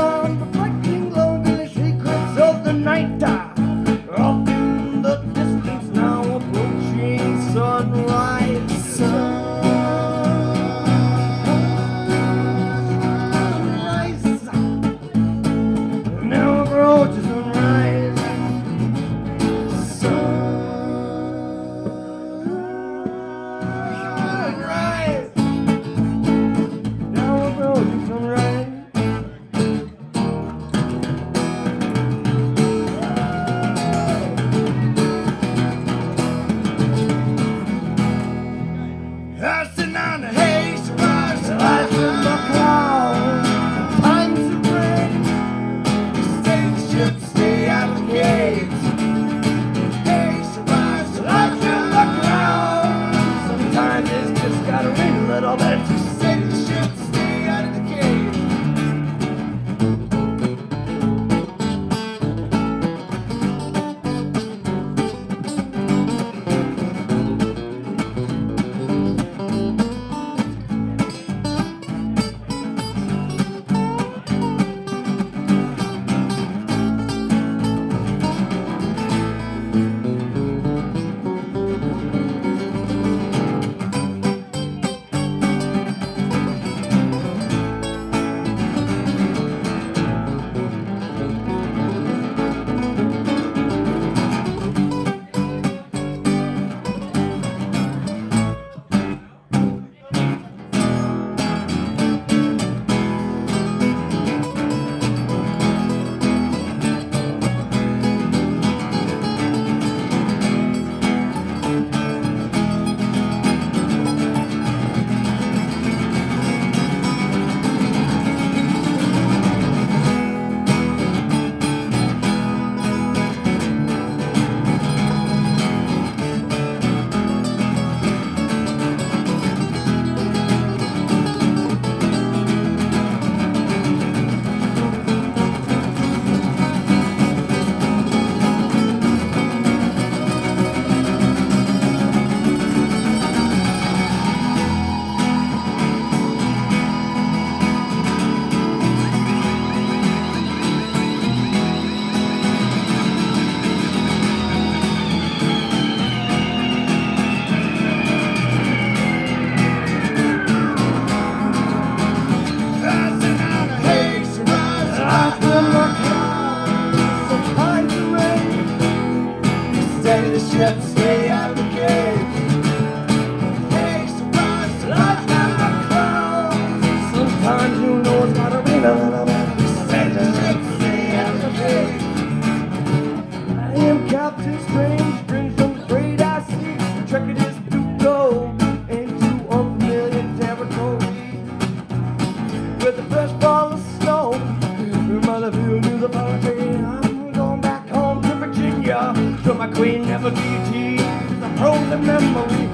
sun, reflecting lonely secrets of the night. Off in the distance now, approaching sunrise. Sunrise. Now approaches sunrise. Sunrise. Now approaches sunrise. Passing on the haze, rise, light from the clouds. Times of rain, stay the ship, stay out of the gates. Haze, rise, light from the clouds. Sometimes it's just gotta rain a little bit to stay the ship, stay out of the gates. Passing on the haze, rise, light from the clouds. Sometimes the rain, steady the ship, stay out of the gates. Haze, rise, light from the clouds. Sometimes you know it's gotta rain a little bit. Steady the ship, stay out of the gates. I am Captain Strange, brings from the great I see. Trekking this to go into unfamiliar territory. With the fresh fall of snow, mother flew to the poetry. I'm going back home to Virginia, to my queen Nefertiti, the frozen memory